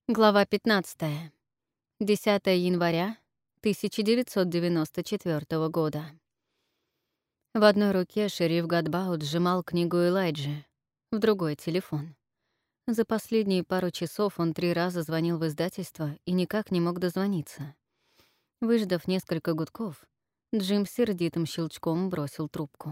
Глава 15. 10 января 1994 года. В одной руке шериф Гадбаут сжимал книгу Элайджи, в другой — телефон. За последние пару часов он 3 раза звонил в издательство и никак не мог дозвониться. Выждав несколько гудков, Джим сердитым щелчком бросил трубку.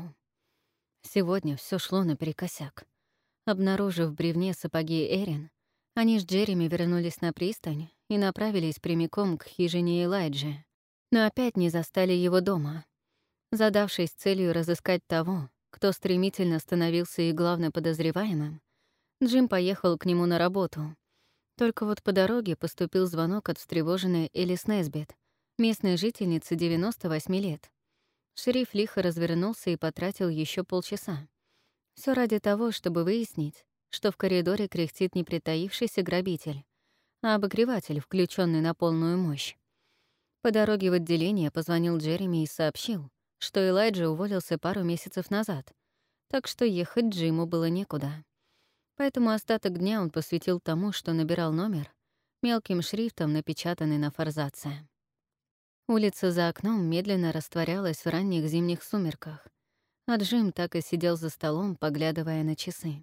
Сегодня все шло наперекосяк. Обнаружив в бревне сапоги Эрин, они с Джереми вернулись на пристань и направились прямиком к хижине Элайджи, но опять не застали его дома. Задавшись целью разыскать того, кто стремительно становился их главным подозреваемым, Джим поехал к нему на работу. Только вот по дороге поступил звонок от встревоженной Элис Несбит, местной жительницы 98 лет. Шериф лихо развернулся и потратил еще полчаса. Все ради того, чтобы выяснить, что в коридоре кряхтит не притаившийся грабитель, а обогреватель, включенный на полную мощь. По дороге в отделение позвонил Джереми и сообщил, что Элайджа уволился пару месяцев назад, так что ехать Джиму было некуда. Поэтому остаток дня он посвятил тому, что набирал номер, мелким шрифтом напечатанный на форзаце. Улица за окном медленно растворялась в ранних зимних сумерках, а Джим так и сидел за столом, поглядывая на часы.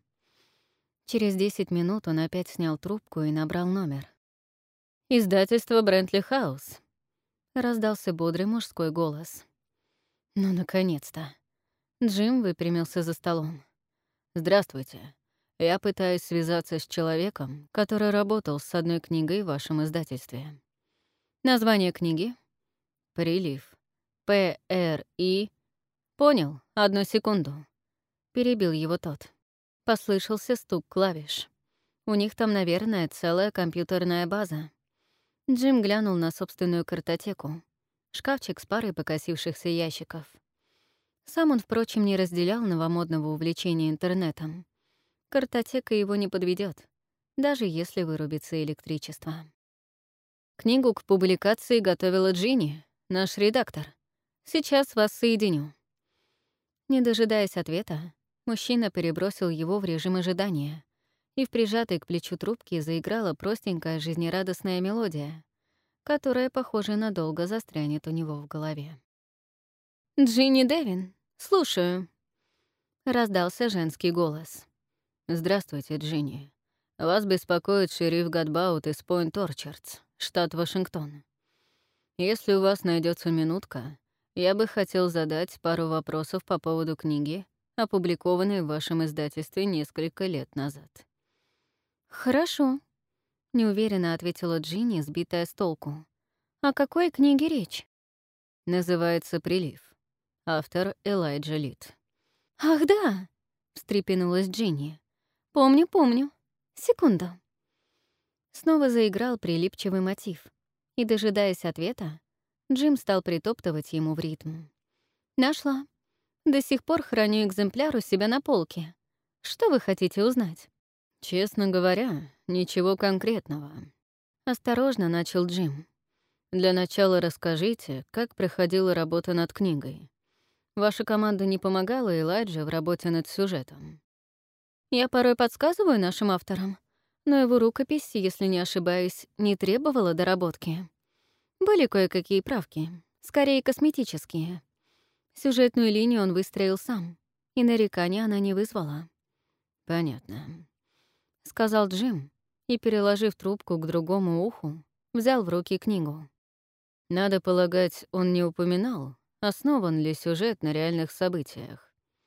Через 10 минут он опять снял трубку и набрал номер. «Издательство Брентли Хаус», — раздался бодрый мужской голос. «Ну, наконец-то». Джим выпрямился за столом. «Здравствуйте. Я пытаюсь связаться с человеком, который работал с одной книгой в вашем издательстве». «Название книги?» «Прилив. П-Р-И...» «Понял. Одну секунду». Перебил его тот. Послышался стук клавиш. У них там, наверное, целая компьютерная база. Джим глянул на собственную картотеку. Шкафчик с парой покосившихся ящиков. Сам он, впрочем, не разделял новомодного увлечения интернетом. Картотека его не подведет, даже если вырубится электричество. Книгу к публикации готовила Джинни, наш редактор. Сейчас вас соединю. Не дожидаясь ответа, мужчина перебросил его в режим ожидания, и в прижатой к плечу трубке заиграла простенькая жизнерадостная мелодия, которая, похоже, надолго застрянет у него в голове. «Джинни Девин, слушаю», — раздался женский голос. «Здравствуйте, Джинни. Вас беспокоит шериф Гадбаут из Пойнт-Орчардс, штат Вашингтон. Если у вас найдется минутка, я бы хотел задать пару вопросов по поводу книги, опубликованной в вашем издательстве несколько лет назад». «Хорошо», — неуверенно ответила Джинни, сбитая с толку. «О какой книге речь?» «Называется «Прилив». Автор Элайджа Лид». «Ах, да!» — встрепенулась Джинни. «Помню. Секунду». Снова заиграл прилипчивый мотив, и, дожидаясь ответа, Джим стал притоптывать ему в ритм. «Нашла. До сих пор храню экземпляр у себя на полке. Что вы хотите узнать?» «Честно говоря, ничего конкретного», — осторожно начал Джим. «Для начала расскажите, как проходила работа над книгой. Ваша команда не помогала Элайдже в работе над сюжетом?» «Я порой подсказываю нашим авторам, но его рукопись, если не ошибаюсь, не требовала доработки. Были кое-какие правки, скорее косметические. Сюжетную линию он выстроил сам, и нарекания она не вызвала». «Понятно», — сказал Джим и, переложив трубку к другому уху, взял в руки книгу. «Надо полагать, он не упоминал, основан ли сюжет на реальных событиях».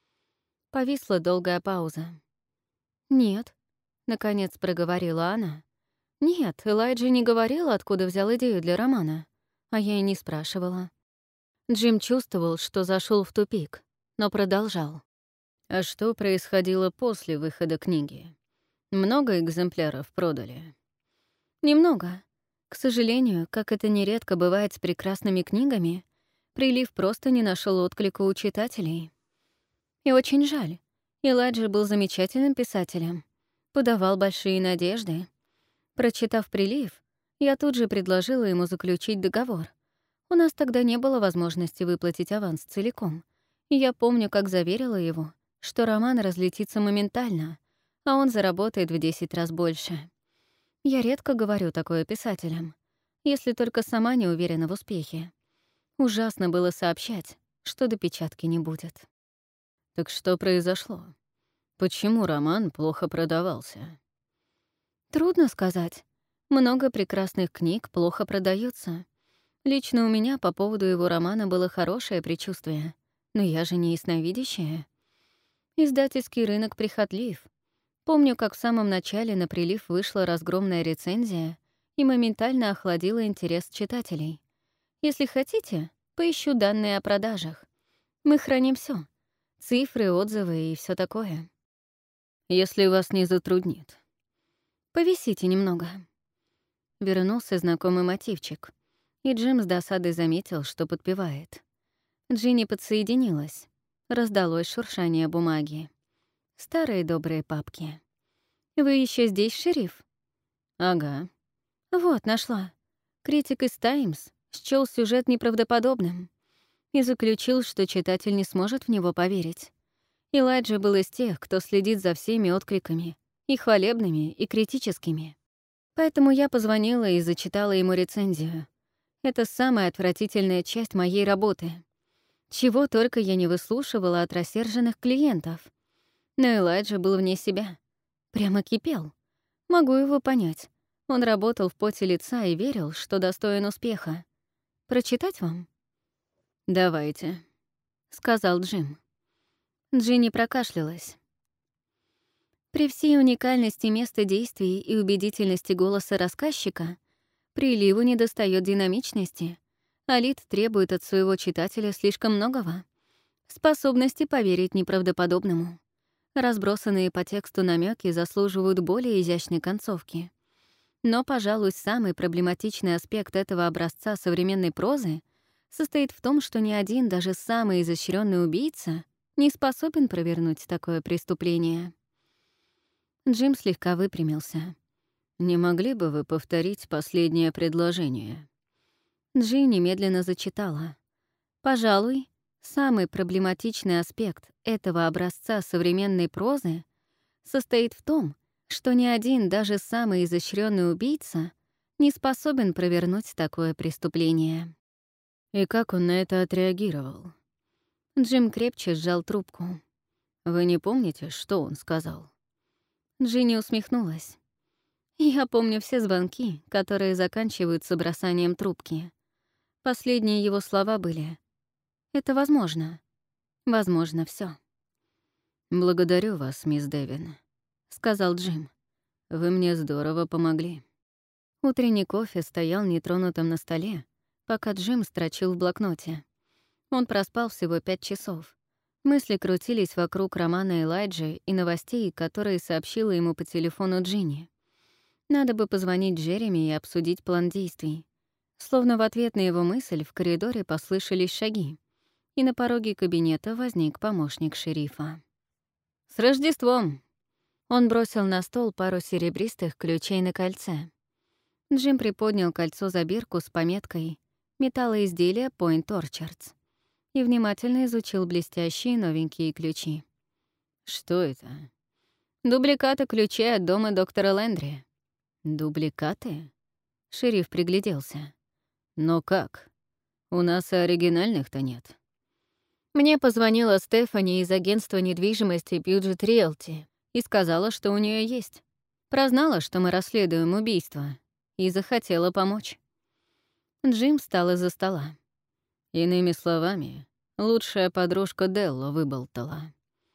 Повисла долгая пауза. «Нет», — наконец проговорила она. «Нет, Элайджа не говорила, откуда взял идею для романа, а я и не спрашивала». Джим чувствовал, что зашел в тупик, но продолжал. «А что происходило после выхода книги? Много экземпляров продали?» «Немного. К сожалению, как это нередко бывает с прекрасными книгами, «Прилив» просто не нашел отклика у читателей. И очень жаль. Элайджа был замечательным писателем, подавал большие надежды. Прочитав «Прилив», я тут же предложила ему заключить договор. У нас тогда не было возможности выплатить аванс целиком, и я помню, как заверила его, что роман разлетится моментально, а он заработает в 10 раз больше. Я редко говорю такое писателям, если только сама не уверена в успехе. Ужасно было сообщать, что допечатки не будет. Так что произошло? Почему роман плохо продавался? Трудно сказать. Много прекрасных книг плохо продаются. Лично у меня по поводу его романа было хорошее предчувствие, но я же не ясновидящая. Издательский рынок прихотлив. Помню, как в самом начале на прилив вышла разгромная рецензия и моментально охладила интерес читателей. Если хотите, поищу данные о продажах. Мы храним все: цифры, отзывы и все такое. Если вас не затруднит. Повисите немного. Вернулся знакомый мотивчик, и Джим с досадой заметил, что подпевает. Джинни подсоединилась. Раздалось шуршание бумаги. Старые добрые папки. «Вы еще здесь, шериф?» Ага. «Вот, нашла. Критик из «Таймс» счёл сюжет неправдоподобным и заключил, что читатель не сможет в него поверить. Элайджа был из тех, кто следит за всеми откликами, и хвалебными, и критическими. Поэтому я позвонила и зачитала ему рецензию. Это самая отвратительная часть моей работы. Чего только я не выслушивала от рассерженных клиентов. Но Элайджа был вне себя. Прямо кипел. Могу его понять. Он работал в поте лица и верил, что достоин успеха. Прочитать вам? «Давайте», — сказал Джим. Джинни прокашлялась. При всей уникальности места действий и убедительности голоса рассказчика приливу недостает динамичности, а Лид требует от своего читателя слишком многого. Способности поверить неправдоподобному. Разбросанные по тексту намеки заслуживают более изящной концовки. Но, пожалуй, самый проблематичный аспект этого образца современной прозы состоит в том, что ни один, даже самый изощренный убийца не способен провернуть такое преступление. Джим слегка выпрямился. не могли бы вы повторить последнее предложение? Джи немедленно зачитала. Пожалуй, самый проблематичный аспект этого образца современной прозы состоит в том, что ни один, даже самый изощренный убийца не способен провернуть такое преступление. И как он на это отреагировал? Джим крепче сжал трубку. Вы не помните, что он сказал? Джинни усмехнулась. Я помню все звонки, которые заканчиваются бросанием трубки. Последние его слова были: «Это возможно. Возможно, все. «Благодарю вас, мисс Дэвин», — сказал Джим. «Вы мне здорово помогли». Утренний кофе стоял нетронутым на столе, пока Джим строчил в блокноте. Он проспал всего 5 часов. Мысли крутились вокруг романа Элайджи и новостей, которые сообщила ему по телефону Джинни. Надо бы позвонить Джереми и обсудить план действий. Словно в ответ на его мысль в коридоре послышались шаги, и на пороге кабинета возник помощник шерифа. «С Рождеством!» Он бросил на стол пару серебристых ключей на кольце. Джим приподнял кольцо за бирку с пометкой «Металлоизделие Point Orchards» и внимательно изучил блестящие новенькие ключи. «Что это?» «Дубликаты ключей от дома доктора Лэндри». «Дубликаты?» Шериф пригляделся. «Но как? У нас и оригинальных-то нет». Мне позвонила Стефани из агентства недвижимости Бьюджет Риэлти и сказала, что у нее есть. Прознала, что мы расследуем убийство, и захотела помочь. Джим встал из-за стола. Иными словами, лучшая подружка Делло выболтала.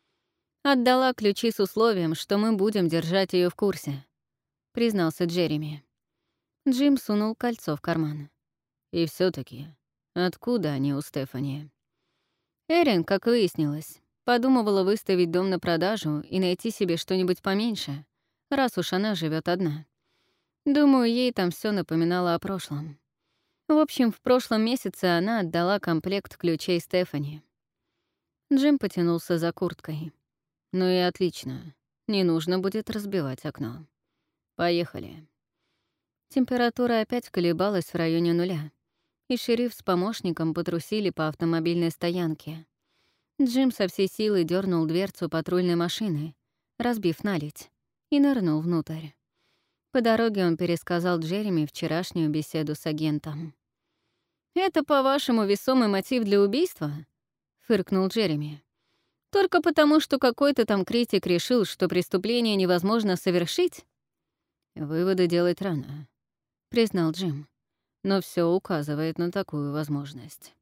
«Отдала ключи с условием, что мы будем держать ее в курсе», — признался Джереми. Джим сунул кольцо в карман. И все таки откуда они у Стефани? Эрин, как выяснилось, подумывала выставить дом на продажу и найти себе что-нибудь поменьше, раз уж она живет одна. Думаю, ей там все напоминало о прошлом. В общем, в прошлом месяце она отдала комплект ключей Стефани. Джим потянулся за курткой. Ну и отлично. Не нужно будет разбивать окно. Поехали. Температура опять колебалась в районе 0, и шериф с помощником потрусили по автомобильной стоянке. Джим со всей силы дернул дверцу патрульной машины, разбив наледь, и нырнул внутрь. По дороге он пересказал Джереми вчерашнюю беседу с агентом. «Это, по-вашему, весомый мотив для убийства?» — фыркнул Джереми. «Только потому, что какой-то там критик решил, что преступление невозможно совершить?» «Выводы делать рано», — признал Джим. «Но все указывает на такую возможность».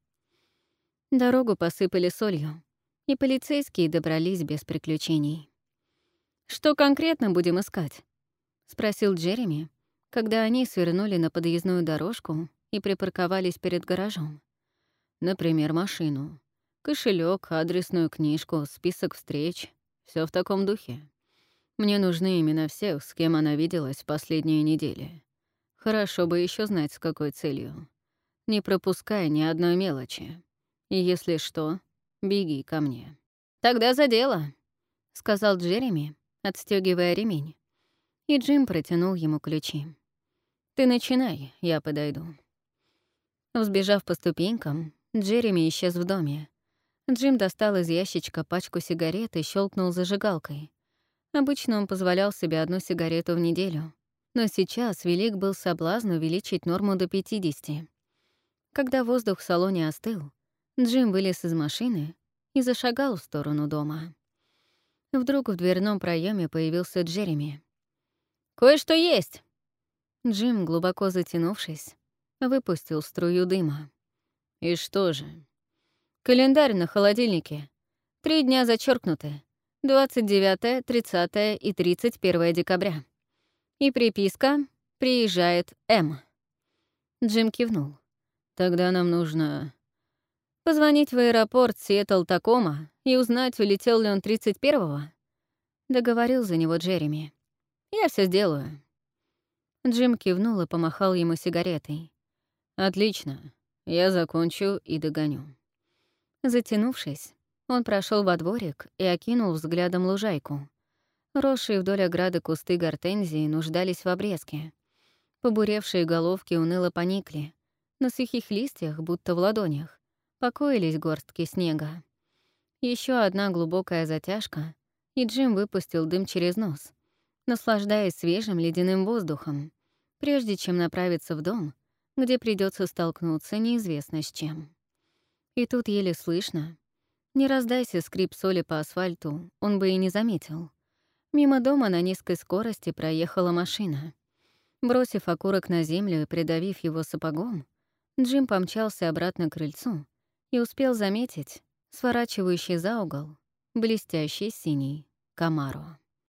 Дорогу посыпали солью, и полицейские добрались без приключений. «Что конкретно будем искать?» — спросил Джереми, когда они свернули на подъездную дорожку и припарковались перед гаражом. «Например, машину, кошелек, адресную книжку, список встреч. Все в таком духе. Мне нужны имена всех, с кем она виделась в последние недели. Хорошо бы еще знать, с какой целью. Не пропускай ни одной мелочи. И если что, беги ко мне». «Тогда за дело», — сказал Джереми, отстегивая ремень. И Джим протянул ему ключи. «Ты начинай, я подойду». Взбежав по ступенькам, Джереми исчез в доме. Джим достал из ящичка пачку сигарет и щелкнул зажигалкой. Обычно он позволял себе одну сигарету в неделю, но сейчас велик был соблазн увеличить норму до 50. Когда воздух в салоне остыл, Джим вылез из машины и зашагал в сторону дома. Вдруг в дверном проеме появился Джереми. «Кое-что есть!» Джим, глубоко затянувшись, выпустил струю дыма. «И что же?» «Календарь на холодильнике. 3 дня зачеркнуты. 29, 30 и 31 декабря. И приписка «Приезжает М». Джим кивнул. «Тогда нам нужно...» «Позвонить в аэропорт Сиэтл-Такома и узнать, улетел ли он 31-го?» Договорил за него Джереми. «Я все сделаю». Джим кивнул и помахал ему сигаретой. «Отлично. Я закончу и догоню». Затянувшись, он прошел во дворик и окинул взглядом лужайку. Росшие вдоль ограды кусты гортензии нуждались в обрезке. Побуревшие головки уныло поникли. На сухих листьях, будто в ладонях, покоились горстки снега. Еще одна глубокая затяжка, и Джим выпустил дым через нос, наслаждаясь свежим ледяным воздухом, прежде чем направиться в дом, где придется столкнуться неизвестно с чем. И тут еле слышно. Не раздайся скрип соли по асфальту, он бы и не заметил. Мимо дома на низкой скорости проехала машина. Бросив окурок на землю и придавив его сапогом, Джим помчался обратно к крыльцу и успел заметить сворачивающий за угол блестящий синий Камаро.